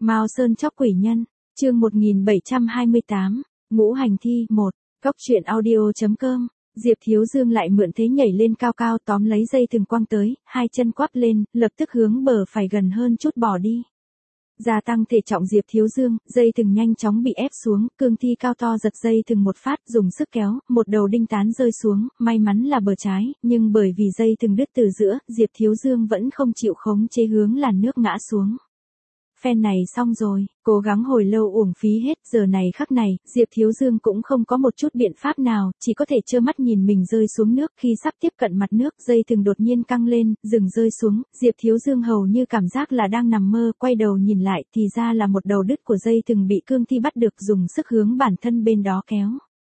Mao Sơn chóc quỷ nhân, chương 1728, Ngũ hành thi 1, Cóc truyện audio.com. Diệp Thiếu Dương lại mượn thế nhảy lên cao cao tóm lấy dây thừng quăng tới, hai chân quắp lên, lập tức hướng bờ phải gần hơn chút bỏ đi. Gia tăng thể trọng Diệp Thiếu Dương, dây thừng nhanh chóng bị ép xuống, cương thi cao to giật dây thừng một phát, dùng sức kéo, một đầu đinh tán rơi xuống, may mắn là bờ trái, nhưng bởi vì dây thừng đứt từ giữa, Diệp Thiếu Dương vẫn không chịu khống chế hướng làn nước ngã xuống. Phen này xong rồi, cố gắng hồi lâu uổng phí hết, giờ này khắc này, Diệp Thiếu Dương cũng không có một chút biện pháp nào, chỉ có thể trơ mắt nhìn mình rơi xuống nước. Khi sắp tiếp cận mặt nước, dây thừng đột nhiên căng lên, dừng rơi xuống, Diệp Thiếu Dương hầu như cảm giác là đang nằm mơ, quay đầu nhìn lại thì ra là một đầu đứt của dây thừng bị cương thi bắt được, dùng sức hướng bản thân bên đó kéo.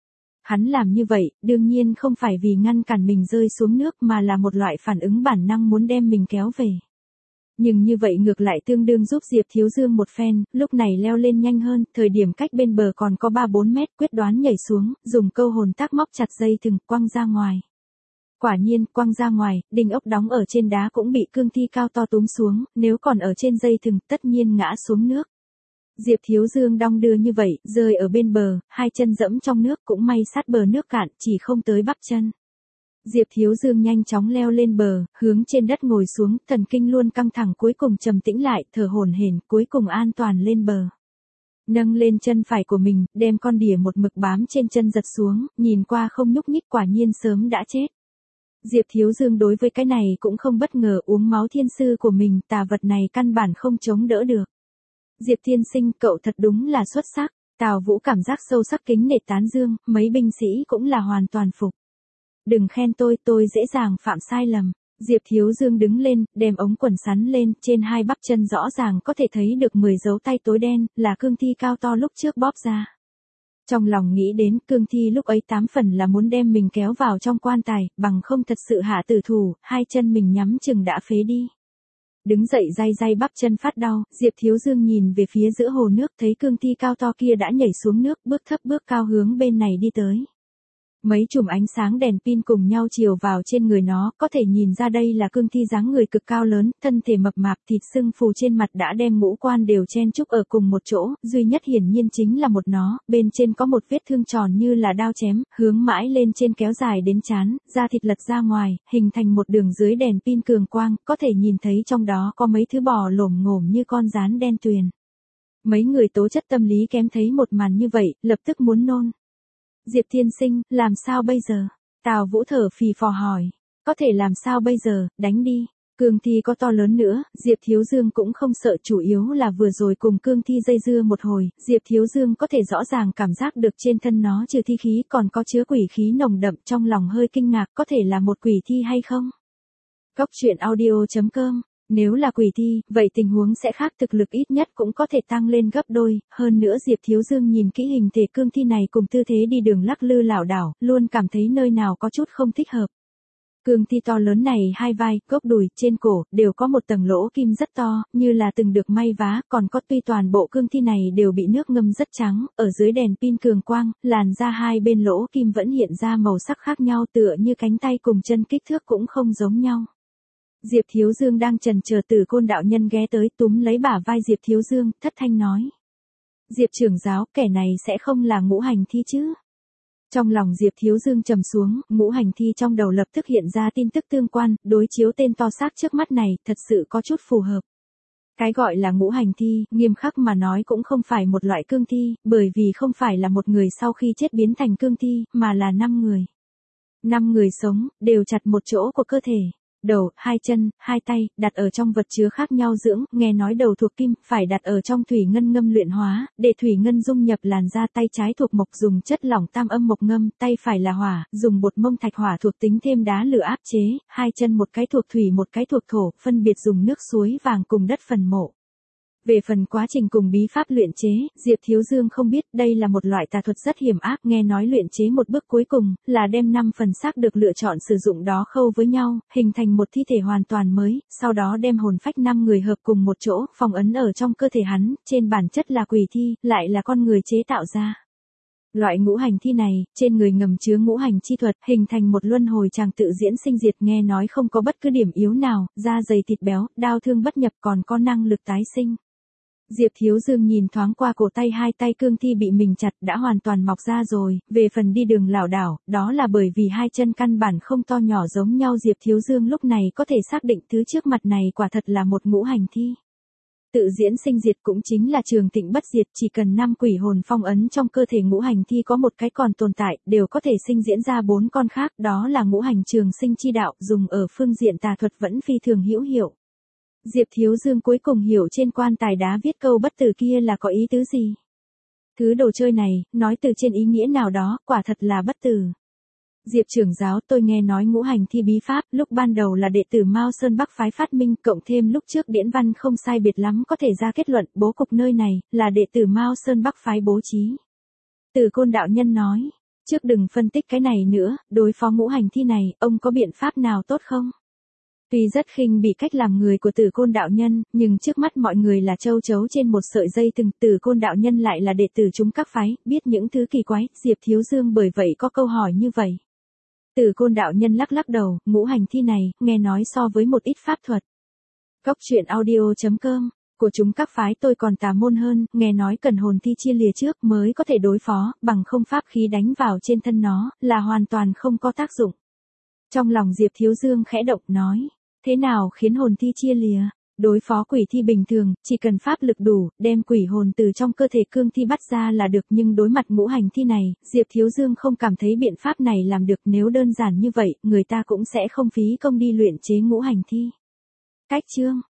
Hắn làm như vậy, đương nhiên không phải vì ngăn cản mình rơi xuống nước mà là một loại phản ứng bản năng muốn đem mình kéo về. Nhưng như vậy ngược lại tương đương giúp Diệp Thiếu Dương một phen, lúc này leo lên nhanh hơn, thời điểm cách bên bờ còn có 3-4 mét, quyết đoán nhảy xuống, dùng câu hồn tác móc chặt dây thừng, quăng ra ngoài. Quả nhiên, quăng ra ngoài, đinh ốc đóng ở trên đá cũng bị cương thi cao to túm xuống, nếu còn ở trên dây thừng, tất nhiên ngã xuống nước. Diệp Thiếu Dương đong đưa như vậy, rơi ở bên bờ, hai chân dẫm trong nước, cũng may sát bờ nước cạn, chỉ không tới bắp chân. Diệp Thiếu Dương nhanh chóng leo lên bờ, hướng trên đất ngồi xuống, thần kinh luôn căng thẳng, cuối cùng trầm tĩnh lại, thở hổn hển, cuối cùng an toàn lên bờ. Nâng lên chân phải của mình, đem con đỉa một mực bám trên chân giật xuống, nhìn qua không nhúc nhích, quả nhiên sớm đã chết. Diệp Thiếu Dương đối với cái này cũng không bất ngờ, uống máu thiên sư của mình, tà vật này căn bản không chống đỡ được. Diệp tiên sinh, cậu thật đúng là xuất sắc. Tào Vũ cảm giác sâu sắc kính nể tán dương, mấy binh sĩ cũng là hoàn toàn phục. Đừng khen tôi dễ dàng phạm sai lầm. Diệp Thiếu Dương đứng lên, đem ống quần sắn lên, trên hai bắp chân rõ ràng có thể thấy được 10 dấu tay tối đen, là cương thi cao to lúc trước bóp ra. Trong lòng nghĩ đến, cương thi lúc ấy 8 phần là muốn đem mình kéo vào trong quan tài, bằng không thật sự hạ tử thủ, hai chân mình nhắm chừng đã phế đi. Đứng dậy day bắp chân phát đau, Diệp Thiếu Dương nhìn về phía giữa hồ nước, thấy cương thi cao to kia đã nhảy xuống nước, bước thấp bước cao hướng bên này đi tới. Mấy chùm ánh sáng đèn pin cùng nhau chiếu vào trên người nó, có thể nhìn ra đây là cương thi dáng người cực cao lớn, thân thể mập mạp, thịt sưng phù trên mặt đã đem ngũ quan đều chen chúc ở cùng một chỗ, duy nhất hiển nhiên chính là một nó, bên trên có một vết thương tròn như là đao chém, hướng mãi lên trên kéo dài đến trán, da thịt lật ra ngoài, hình thành một đường dưới đèn pin cường quang, có thể nhìn thấy trong đó có mấy thứ bò lổm ngổm như con gián đen tuyền. Mấy người tố chất tâm lý kém thấy một màn như vậy, lập tức muốn nôn. Diệp tiên sinh, làm sao bây giờ? Tào Vũ thở phì phò hỏi. Có thể làm sao bây giờ, đánh đi. Cương thi có to lớn nữa, Diệp Thiếu Dương cũng không sợ, chủ yếu là vừa rồi cùng cương thi dây dưa một hồi, Diệp Thiếu Dương có thể rõ ràng cảm giác được trên thân nó trừ thi khí còn có chứa quỷ khí nồng đậm, trong lòng hơi kinh ngạc, có thể là một quỷ thi hay không? Cóc truyện audio.com. Nếu là quỷ thi, vậy tình huống sẽ khác, thực lực ít nhất cũng có thể tăng lên gấp đôi, hơn nữa Diệp Thiếu Dương nhìn kỹ hình thể cương thi này cùng tư thế đi đường lắc lư lảo đảo, luôn cảm thấy nơi nào có chút không thích hợp. Cương thi to lớn này hai vai, gốc đùi, trên cổ, đều có một tầng lỗ kim rất to, như là từng được may vá, còn có tuy toàn bộ cương thi này đều bị nước ngâm rất trắng, ở dưới đèn pin cường quang, làn da hai bên lỗ kim vẫn hiện ra màu sắc khác nhau, tựa như cánh tay cùng chân kích thước cũng không giống nhau. Diệp Thiếu Dương đang chần chờ, Tử Côn đạo nhân ghé tới túm lấy bả vai Diệp Thiếu Dương, thất thanh nói. Diệp trưởng giáo, kẻ này sẽ không là ngũ hành thi chứ? Trong lòng Diệp Thiếu Dương trầm xuống, ngũ hành thi trong đầu lập tức hiện ra tin tức tương quan, đối chiếu tên to xác trước mắt này, thật sự có chút phù hợp. Cái gọi là ngũ hành thi, nghiêm khắc mà nói cũng không phải một loại cương thi, bởi vì không phải là một người sau khi chết biến thành cương thi, mà là 5 người. 5 người sống, đều chặt một chỗ của cơ thể. Đầu, hai chân, hai tay, đặt ở trong vật chứa khác nhau dưỡng, nghe nói đầu thuộc kim, phải đặt ở trong thủy ngân ngâm luyện hóa, để thủy ngân dung nhập làn da, tay trái thuộc mộc dùng chất lỏng tam âm mộc ngâm, tay phải là hỏa, dùng bột mông thạch hỏa thuộc tính thêm đá lửa áp chế, hai chân một cái thuộc thủy một cái thuộc thổ, phân biệt dùng nước suối vàng cùng đất phần mộ. Về phần quá trình cùng bí pháp luyện chế, Diệp Thiếu Dương không biết, đây là một loại tà thuật rất hiểm ác, nghe nói luyện chế một bước cuối cùng, là đem 5 phần xác được lựa chọn sử dụng đó khâu với nhau, hình thành một thi thể hoàn toàn mới, sau đó đem hồn phách 5 người hợp cùng một chỗ, phong ấn ở trong cơ thể hắn, trên bản chất là quỷ thi, lại là con người chế tạo ra. Loại ngũ hành thi này, trên người ngầm chứa ngũ hành chi thuật, hình thành một luân hồi chàng tự diễn sinh diệt, nghe nói không có bất cứ điểm yếu nào, da dày thịt béo, đau thương bất nhập, còn có năng lực tái sinh. Diệp Thiếu Dương nhìn thoáng qua cổ tay, hai tay cương thi bị mình chặt đã hoàn toàn mọc ra rồi, về phần đi đường lảo đảo, đó là bởi vì hai chân căn bản không to nhỏ giống nhau. Diệp Thiếu Dương lúc này có thể xác định thứ trước mặt này quả thật là một ngũ hành thi. Tự diễn sinh diệt cũng chính là trường tịnh bất diệt, chỉ cần 5 quỷ hồn phong ấn trong cơ thể ngũ hành thi có một cái còn tồn tại, đều có thể sinh diễn ra 4 con khác, đó là ngũ hành trường sinh chi đạo, dùng ở phương diện tà thuật vẫn phi thường hữu hiệu. Diệp Thiếu Dương cuối cùng hiểu trên quan tài đá viết câu bất tử kia là có ý tứ gì. Thứ đồ chơi này, nói từ trên ý nghĩa nào đó, quả thật là bất tử. Diệp trưởng giáo, tôi nghe nói ngũ hành thi bí pháp, lúc ban đầu là đệ tử Mao Sơn Bắc phái phát minh, cộng thêm lúc trước điển văn không sai biệt lắm có thể ra kết luận, bố cục nơi này, là đệ tử Mao Sơn Bắc phái bố trí. Từ Côn đạo nhân nói, trước đừng phân tích cái này nữa, đối phó ngũ hành thi này, ông có biện pháp nào tốt không? Tuy rất khinh bị cách làm người của Tử Côn đạo nhân, nhưng trước mắt mọi người là châu chấu trên một sợi dây từng, Tử Côn đạo nhân lại là đệ tử chúng các phái, biết những thứ kỳ quái, Diệp Thiếu Dương bởi vậy có câu hỏi như vậy. Tử Côn đạo nhân lắc lắc đầu, ngũ hành thi này, nghe nói so với một ít pháp thuật. Góc truyện audio.com, của chúng các phái tôi còn tà môn hơn, nghe nói cần hồn thi chia lìa trước mới có thể đối phó, bằng không pháp khí đánh vào trên thân nó, là hoàn toàn không có tác dụng. Trong lòng Diệp Thiếu Dương khẽ động nói, thế nào khiến hồn thi chia lìa? Đối phó quỷ thi bình thường, chỉ cần pháp lực đủ, đem quỷ hồn từ trong cơ thể cương thi bắt ra là được, nhưng đối mặt ngũ hành thi này, Diệp Thiếu Dương không cảm thấy biện pháp này làm được, nếu đơn giản như vậy, người ta cũng sẽ không phí công đi luyện chế ngũ hành thi. Cách chương